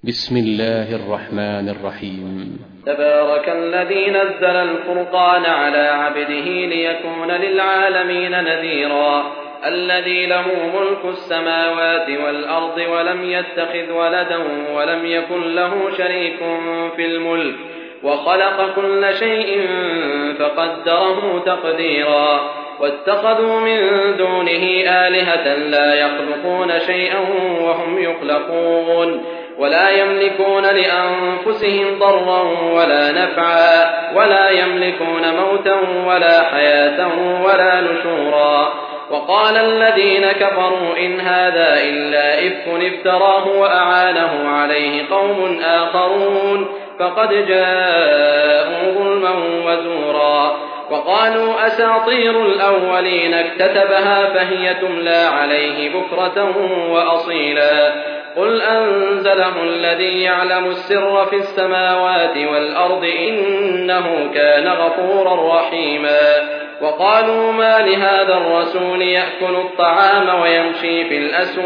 بسم الله الرحمن الرحيم. تبارك الذي نزل الفرقان على عبده ليكون للعالمين نذيرا الذي له ملك السماوات والأرض ولم يتخذ ولدا ولم يكن له شريك في الملك وخلق كل شيء فقدره تقديرا واتخذوا من دونه آلهة لا يخلقون شيئا وهم يخلقون ولا يملكون لأنفسهم ضرا ولا نفعا ولا يملكون موتا ولا حياة ولا نشورا وقال الذين كفروا إن هذا إلا إفك افتراه وأعانه عليه قوم آخرون فقد جاءوا ظلما وزورا وقالوا أساطير الأولين اكتتبها فهي تملى عليه بكرة وأصيلا قل أنزله الذي يعلم السر في السماوات والأرض إنه كان غفورا رحيما وقالوا ما لهذا الرسول يأكل الطعام ويمشي في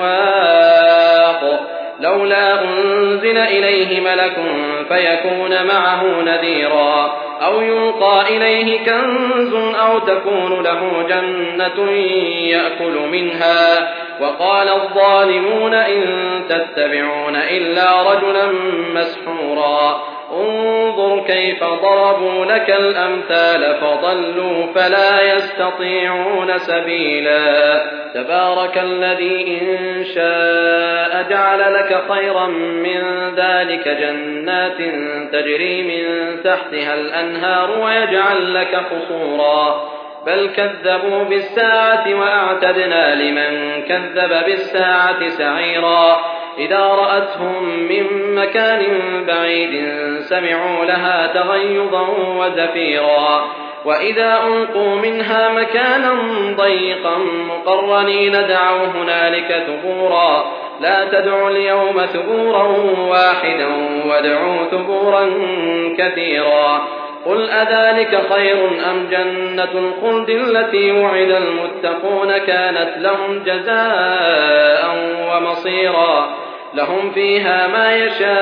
الأسواق لولا أنزل إليه ملك فيكون معه نذيرا أو يلقى إليه كنز أو تكون له جنة يأكل منها وقال الظالمون إن تتبعون إلا رجلا مسحورا انظر كيف ضربوا لك الأمثال فضلوا فلا يستطيعون سبيلا تبارك الذي إن شاء جعل لك خيرا من ذلك جنات تجري من تحتها الأنهار ويجعل لك قصورا بل كذبوا بالساعة وأعتدنا لمن كذب بالساعة سعيرا إذا رأتهم من مكان بعيد سمعوا لها تغيظا وزفيرا وإذا ألقوا منها مكانا ضيقا مقرنين دعوا هنالك ثبورا لا تدعوا اليوم ثبورا واحدا وادعوا ثبورا كثيرا قل أذلك خير أم جنة الخلد التي وعد المتقون كانت لهم جزاء ومصيرا لهم فيها ما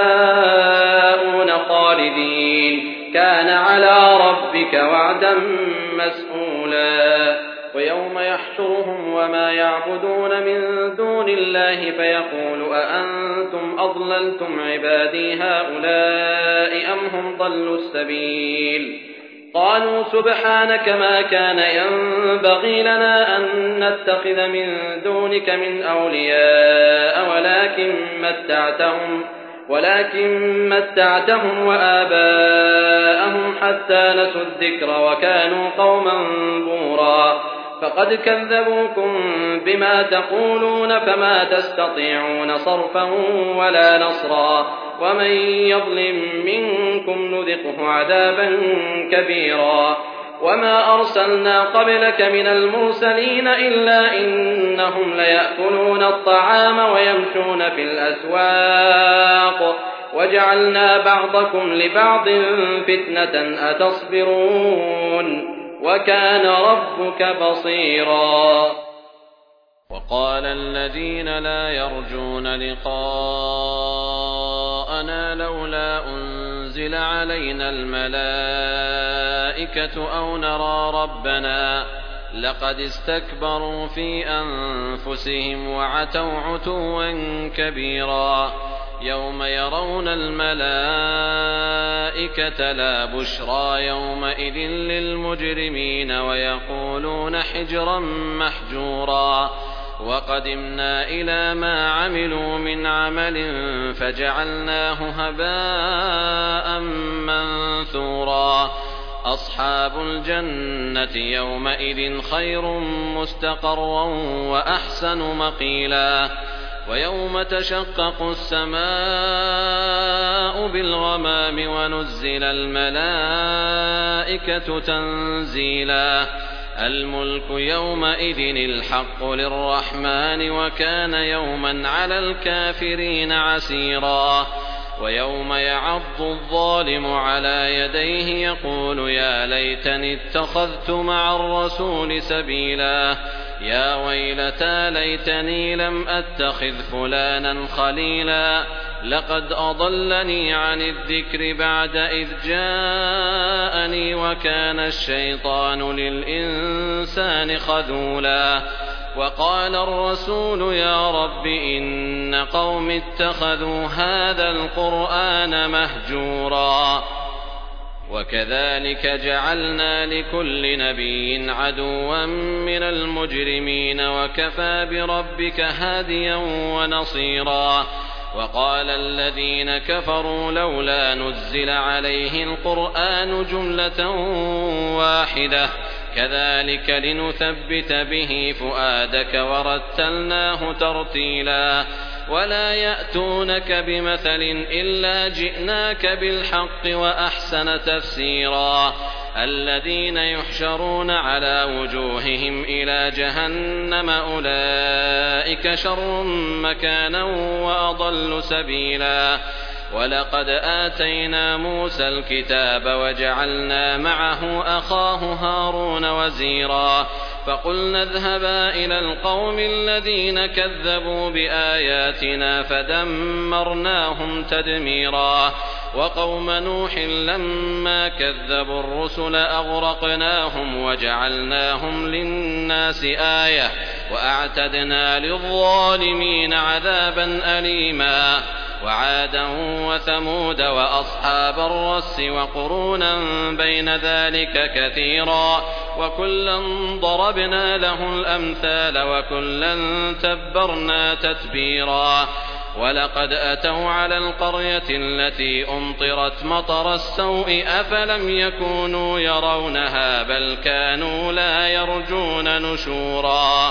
يشاءون خالدين كان على ربك وعدا مسئولا ويوم يحشرهم وما يعبدون من دون الله فيقول أأنتم أضللتم عبادي هؤلاء أم هم ضلوا السبيل قالوا سبحانك ما كان ينبغي لنا أن نتخذ من دونك من أولياء ولكن متعتهم وآباءهم حتى نسوا الذكر وكانوا قوما بورا فقد كذبوكم بما تقولون فما تستطيعون صرفا ولا نصرا ومن يظلم منكم نذقه عذابا كبيرا وما أرسلنا قبلك من المرسلين إلا إنهم ليأكلون الطعام ويمشون في الأسواق وجعلنا بعضكم لبعض فتنة أتصبرون وكان ربك بصيرا وقال الذين لا يرجون لقاءنا لولا أنزل علينا الملائكة أو نرى ربنا لقد استكبروا في أنفسهم وعتوا عتوا كبيرا يوم يرون الملائكة لا بشرى يومئذ للمجرمين ويقولون حجرا محجورا وقدمنا إلى ما عملوا من عمل فجعلناه هباء منثورا أصحاب الجنة يومئذ خير مستقرا وأحسن مقيلا ويوم تشقق السماء بالغمام ونزل الملائكة تنزيلا الملك يومئذ الحق للرحمن وكان يوما على الكافرين عسيرا ويوم يعض الظالم على يديه يقول يا ليتني اتخذت مع الرسول سبيلا يا ويلتى ليتني لم أتخذ فلانا خليلا لقد أضلني عن الذكر بعد إذ جاءني وكان الشيطان للإنسان خذولا وقال الرسول يا رب إن قوم اتخذوا هذا القرآن مهجورا وكذلك جعلنا لكل نبي عدوا من المجرمين وكفى بربك هاديا ونصيرا وقال الذين كفروا لولا نزل عليه القرآن جملة واحدة كذلك لنثبت به فؤادك ورتلناه ترتيلا ولا يأتونك بمثل إلا جئناك بالحق وأحسن تفسيرا الذين يحشرون على وجوههم إلى جهنم أولئك شر مكانا وأضل سبيلا ولقد آتينا موسى الكتاب وجعلنا معه أخاه هارون وزيرا فقلنا اذهبا إلى القوم الذين كذبوا بآياتنا فدمرناهم تدميرا وقوم نوح لما كذبوا الرسل أغرقناهم وجعلناهم للناس آية وأعتدنا للظالمين عذابا أليما وعادا وثمود وأصحاب الرس وقرونا بين ذلك كثيرا وكلا ضربنا له الأمثال وكلا تبرنا تتبيرا ولقد أتوا على القرية التي أمطرت مطر السوء أفلم يكونوا يرونها بل كانوا لا يرجون نشورا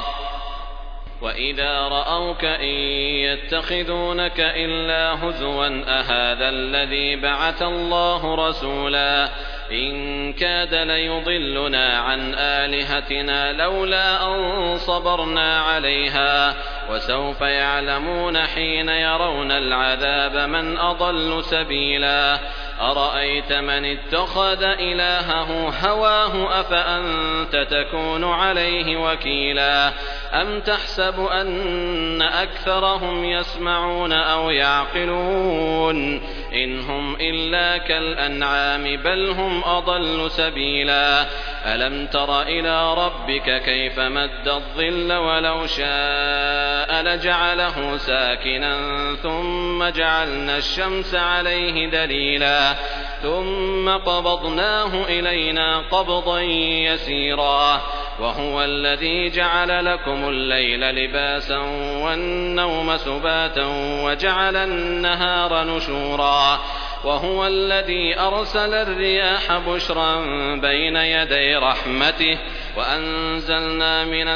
وإذا رأوك إن يتخذونك إلا هزوا أهذا الذي بعث الله رسولا إن كاد ليضلنا عن آلهتنا لولا أن صبرنا عليها وسوف يعلمون حين يرون العذاب من أضل سبيلا أرأيت من اتخذ إلهه هواه أفأنت تكون عليه وكيلا أم تحسب أن أكثرهم يسمعون أو يعقلون إن هم إلا كالأنعام بل هم أضل سبيلا ألم تر إلى ربك كيف مد الظل ولو شاء لجعله ساكنا ثم جعلنا الشمس عليه دليلا ثم قبضناه إلينا قبضا يسيرا وهو الذي جعل لكم الليل لباسا والنوم سباتا وجعل النهار نشورا وهو الذي أرسل الرياح بشرا بين يدي رحمته وأنزلنا من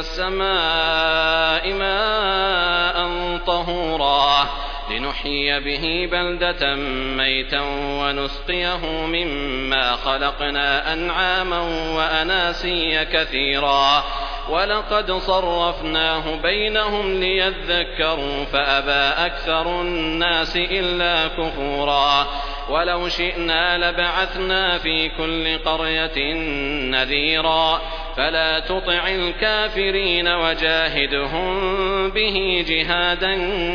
السماء ماء طهورا لنحيي به بلدة ميتا ونسقيه مما خلقنا أنعاما وأناسيا كثيرا ولقد صرفناه بينهم ليذكروا فأبى أكثر الناس إلا كفورا ولو شئنا لبعثنا في كل قرية نذيرا فلا تطع الكافرين وجاهدهم به جهادا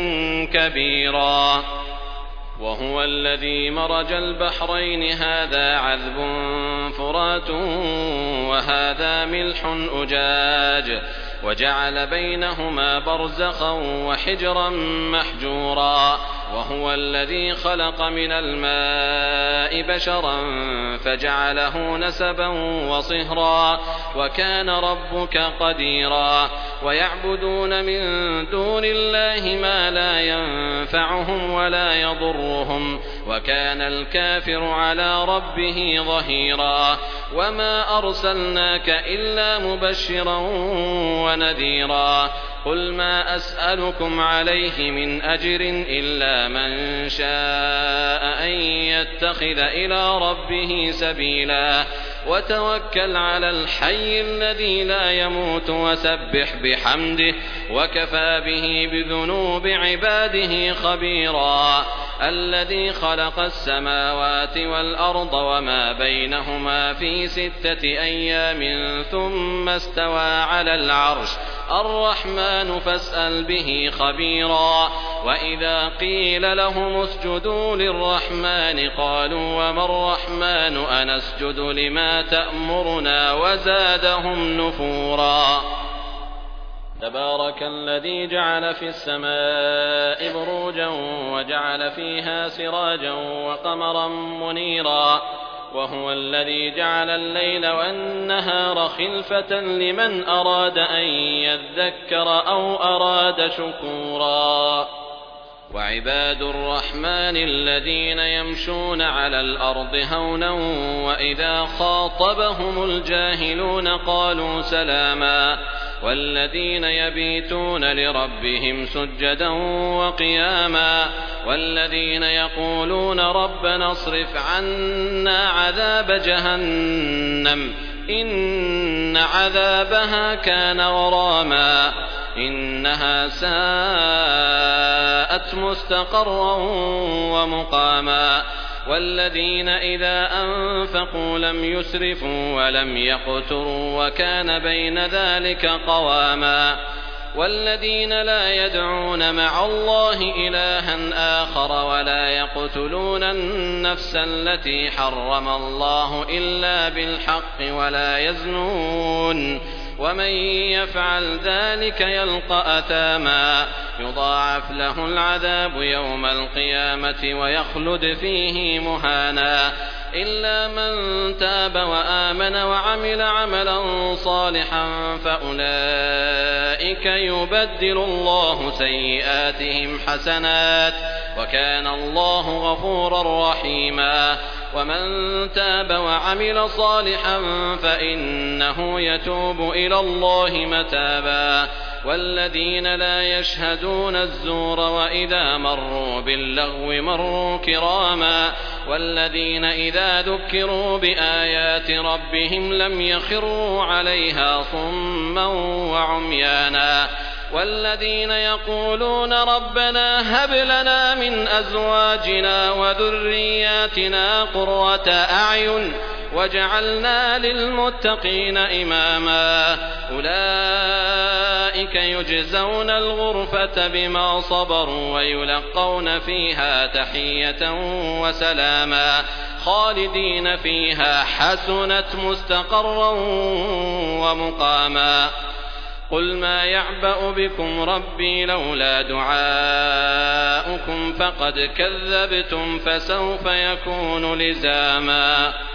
كبيرا وهو الذي مرج البحرين هذا عذب فرات وهذا ملح أجاج وجعل بينهما برزخا وحجرا محجورا وهو الذي خلق من الماء بشرا فجعله نسبا وصهرا وكان ربك قديرا ويعبدون من دون الله ما لا ينفعهم ولا يضرهم وكان الكافر على ربه ظهيرا وما أرسلناك إلا مبشرا ونذيرا قل ما أسألكم عليه من أجر إلا من شاء أن يتخذ إلى ربه سبيلا وتوكل على الحي الذي لا يموت وسبح بحمده وكفى به بذنوب عباده خبيرا الذي خلق السماوات والأرض وما بينهما في 6 أيام ثم استوى على العرش الرحمن فاسأل به خبيرا وإذا قيل لهم اسجدوا للرحمن قالوا وما الرحمن أنسجد لما تأمرنا وزادهم نفورا تبارك الذي جعل في السماء بروجا وجعل فيها سراجا وقمرا منيرا وهو الذي جعل الليل والنهار خلفة لمن أراد أن يذكر أو أراد شكورا وعباد الرحمن الذين يمشون على الأرض هونا وإذا خاطبهم الجاهلون قالوا سلاما والذين يبيتون لربهم سجدا وقياما والذين يقولون ربنا اصرف عنا عذاب جهنم إن عذابها كان غراما إنها ساءت مستقرا ومقاما والذين إذا أنفقوا لم يسرفوا ولم يقتروا وكان بين ذلك قواما والذين لا يدعون مع الله إلها آخر ولا يقتلون النفس التي حرم الله إلا بالحق ولا يزنون ومن يفعل ذلك يلقى أثاما يضاعف له العذاب يوم القيامة ويخلد فيه مهانا إلا من تاب وآمن وعمل عملا صالحا فأولئك يبدل الله سيئاتهم حسنات وكان الله غفورا رحيما ومن تاب وعمل صالحا فإنه يتوب إلى الله متابا والذين لا يشهدون الزور وإذا مروا باللغو مروا كراما والذين إذا ذكروا بآيات ربهم لم يخروا عليها صما وعميانا والذين يقولون ربنا هب لنا من أزواجنا وذرياتنا قرة أعين وجعلنا للمتقين إماما أولئك يجزون الغرفة بما صبروا ويلقون فيها تحية وسلاما خالدين فيها حسنت مستقرا ومقاما قل ما يعبأ بكم ربي لولا دعاؤكم فقد كذبتم فسوف يكون لزاما